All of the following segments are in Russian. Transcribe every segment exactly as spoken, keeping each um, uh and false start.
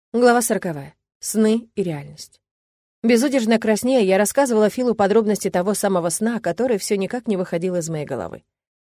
Глава сороковая. Сны и реальность. Безудержно краснея, я рассказывала Филу подробности того самого сна, который все никак не выходил из моей головы.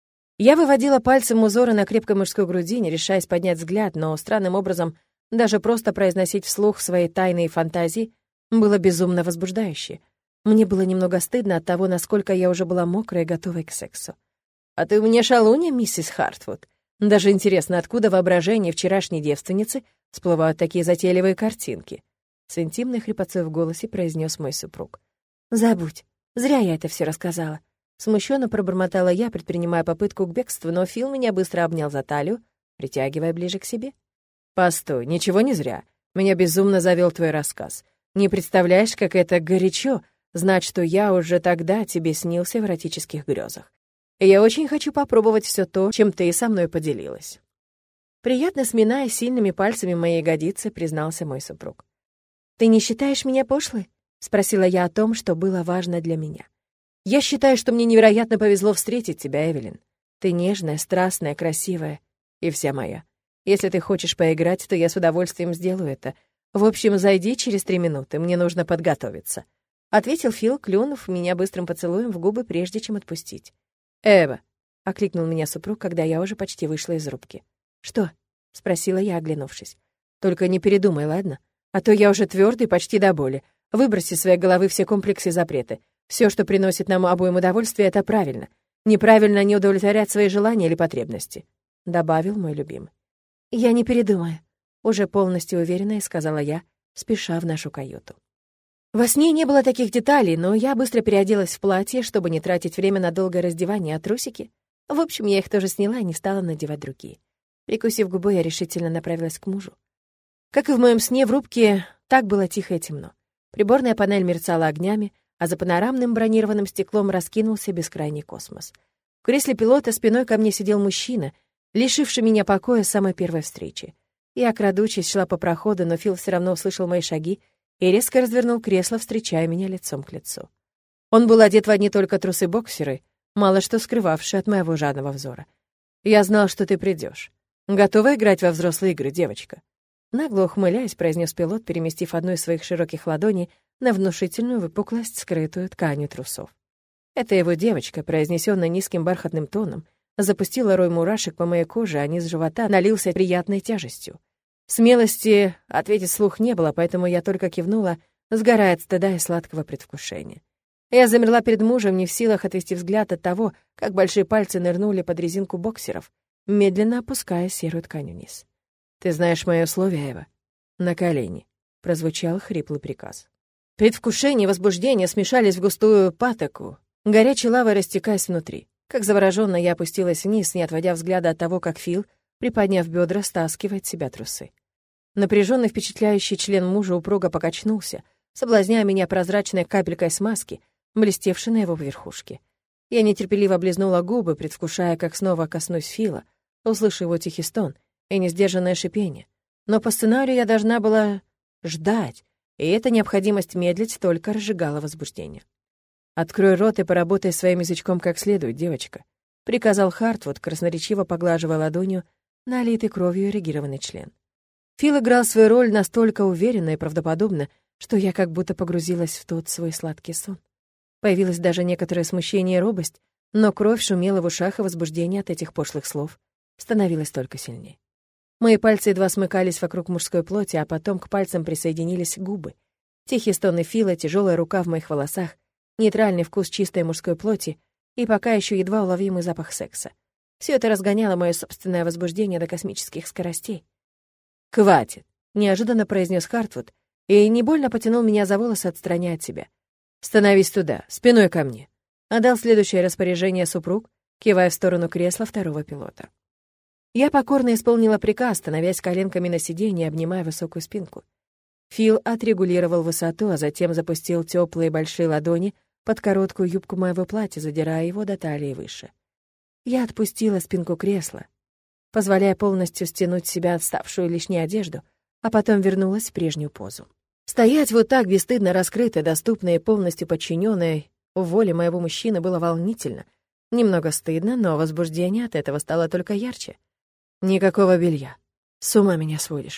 Я выводила пальцем узоры на крепкой мужской груди, не решаясь поднять взгляд, но странным образом даже просто произносить вслух свои тайные фантазии было безумно возбуждающе. Мне было немного стыдно от того, насколько я уже была мокрая и готовой к сексу. «А ты у меня шалунья, миссис Хартвуд?» Даже интересно, откуда воображение вчерашней девственницы всплывают такие затейливые картинки. С интимной хрипотцой в голосе произнес мой супруг. «Забудь. Зря я это все рассказала». Смущенно пробормотала я, предпринимая попытку к бегству, но Фил меня быстро обнял за талию, притягивая ближе к себе. «Постой, ничего не зря. Меня безумно завел твой рассказ. Не представляешь, как это горячо знать, что я уже тогда тебе снился в эротических грезах. И я очень хочу попробовать все то, чем ты со мной поделилась». Приятно сминая сильными пальцами мои ягодицы, признался мой супруг. «Ты не считаешь меня пошлой?» — спросила я о том, что было важно для меня. «Я считаю, что мне невероятно повезло встретить тебя, Эвелин. Ты нежная, страстная, красивая и вся моя. Если ты хочешь поиграть, то я с удовольствием сделаю это. В общем, зайди через три минуты, мне нужно подготовиться», — ответил Фил, клюнув меня быстрым поцелуем в губы, прежде чем отпустить. «Эва», — окликнул меня супруг, когда я уже почти вышла из рубки. «Что?» — спросила я, оглянувшись. «Только не передумай, ладно? А то я уже твёрдый почти до боли. Выброси из своей головы все комплексы и запреты. Все, что приносит нам обоим удовольствие, это правильно. Неправильно не удовлетворять свои желания или потребности», — добавил мой любимый. «Я не передумаю», — уже полностью уверенная сказала я, спеша в нашу каюту. Во сне не было таких деталей, но я быстро переоделась в платье, чтобы не тратить время на долгое раздевание, а трусики. В общем, я их тоже сняла и не стала надевать другие. Прикусив губу, я решительно направилась к мужу. Как и в моем сне, в рубке так было тихо и темно. Приборная панель мерцала огнями, а за панорамным бронированным стеклом раскинулся бескрайний космос. В кресле пилота спиной ко мне сидел мужчина, лишивший меня покоя с самой первой встречи. Я, крадучись, шла по проходу, но Фил все равно услышал мои шаги и резко развернул кресло, встречая меня лицом к лицу. Он был одет в одни только трусы-боксеры, мало что скрывавшие от моего жадного взора. «Я знал, что ты придешь. Готова играть во взрослые игры, девочка?» Нагло ухмыляясь, произнес пилот, переместив одну из своих широких ладоней на внушительную выпуклость, скрытую тканью трусов. Это его девочка, произнесенная низким бархатным тоном, запустила рой мурашек по моей коже, а низ живота налился приятной тяжестью. Смелости ответить вслух не было, поэтому я только кивнула, сгорая от стыда и сладкого предвкушения. Я замерла перед мужем, не в силах отвести взгляд от того, как большие пальцы нырнули под резинку боксеров, медленно опуская серую ткань вниз. «Ты знаешь мои условия, Эва?» «На колени», — прозвучал хриплый приказ. Предвкушение и возбуждение смешались в густую патоку, горячей лавой растекаясь внутри. Как заворожённо я опустилась вниз, не отводя взгляда от того, как Фил, приподняв бедра, стаскивает с себя трусы. Напряженный, впечатляющий член мужа упруго покачнулся, соблазняя меня прозрачной капелькой смазки, блестевшей на его верхушке. Я нетерпеливо облизнула губы, предвкушая, как снова коснусь Фила, услышу его тихий стон и несдержанное шипение. Но по сценарию я должна была ждать, и эта необходимость медлить только разжигала возбуждение. «Открой рот и поработай своим язычком как следует, девочка», — приказал Хартвуд, красноречиво поглаживая ладонью налитый кровью эрегированный член. Фил играл свою роль настолько уверенно и правдоподобно, что я как будто погрузилась в тот свой сладкий сон. Появилось даже некоторое смущение и робость, но кровь шумела в ушах, и возбуждение от этих пошлых слов становилось только сильнее. Мои пальцы едва смыкались вокруг мужской плоти, а потом к пальцам присоединились губы. Тихие стоны Фила, тяжелая рука в моих волосах, нейтральный вкус чистой мужской плоти и пока еще едва уловимый запах секса. Все это разгоняло мое собственное возбуждение до космических скоростей. «Хватит!» — неожиданно произнес Хартвуд и не больно потянул меня за волосы, отстраняя от себя. «Становись туда, спиной ко мне», — отдал следующее распоряжение супруг, кивая в сторону кресла второго пилота. Я покорно исполнила приказ, становясь коленками на сиденье и обнимая высокую спинку. Фил отрегулировал высоту, а затем запустил теплые большие ладони под короткую юбку моего платья, задирая его до талии выше. Я отпустила спинку кресла, позволяя полностью стянуть с себя отставшую лишнюю одежду, а потом вернулась в прежнюю позу. Стоять вот так бесстыдно раскрытой, доступной и полностью подчиненной воле моего мужчины было волнительно. Немного стыдно, но возбуждение от этого стало только ярче. «Никакого белья. С ума меня сводишь», —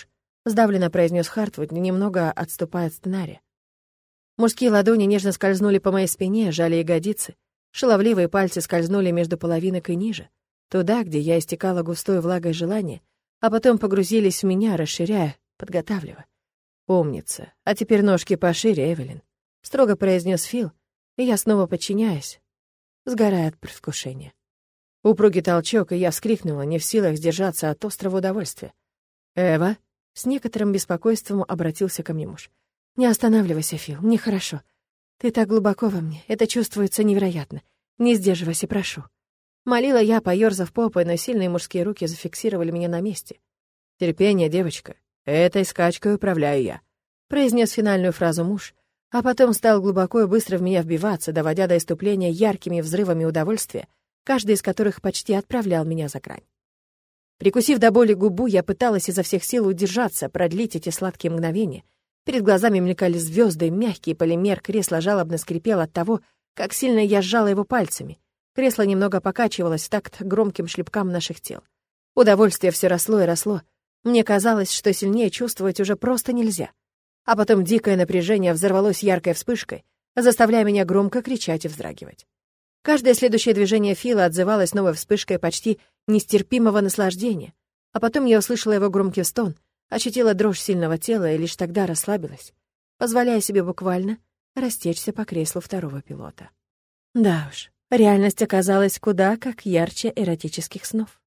сдавленно произнес Хартвуд, немного отступая от сценария. Мужские ладони нежно скользнули по моей спине, жали ягодицы, шаловливые пальцы скользнули между половинок и ниже, туда, где я истекала густой влагой желания, а потом погрузились в меня, расширяя, подготавливая. «Умница. А теперь ножки пошире, Эвелин», — строго произнес Фил, и я снова подчиняюсь, сгорая от предвкушения. Упругий толчок, и я вскрикнула, не в силах сдержаться от острого удовольствия. «Эва?» — с некоторым беспокойством обратился ко мне муж. «Не останавливайся, Фил, нехорошо. Ты так глубоко во мне, это чувствуется невероятно. Не сдерживайся, прошу». Молила я, поёрзав попой, но сильные мужские руки зафиксировали меня на месте. «Терпение, девочка. Этой скачкой управляю я», — произнес финальную фразу муж, а потом стал глубоко и быстро в меня вбиваться, доводя до иступления яркими взрывами удовольствия, каждый из которых почти отправлял меня за грань. Прикусив до боли губу, я пыталась изо всех сил удержаться, продлить эти сладкие мгновения. Перед глазами мелькали звезды, мягкий полимер кресла жалобно скрипел от того, как сильно я сжала его пальцами. Кресло немного покачивалось в такт громким шлепкам наших тел. Удовольствие все росло и росло. Мне казалось, что сильнее чувствовать уже просто нельзя. А потом дикое напряжение взорвалось яркой вспышкой, заставляя меня громко кричать и вздрагивать. Каждое следующее движение Фила отзывалось новой вспышкой почти нестерпимого наслаждения, а потом я услышала его громкий стон, ощутила дрожь сильного тела и лишь тогда расслабилась, позволяя себе буквально растечься по креслу второго пилота. Да уж, реальность оказалась куда как ярче эротических снов.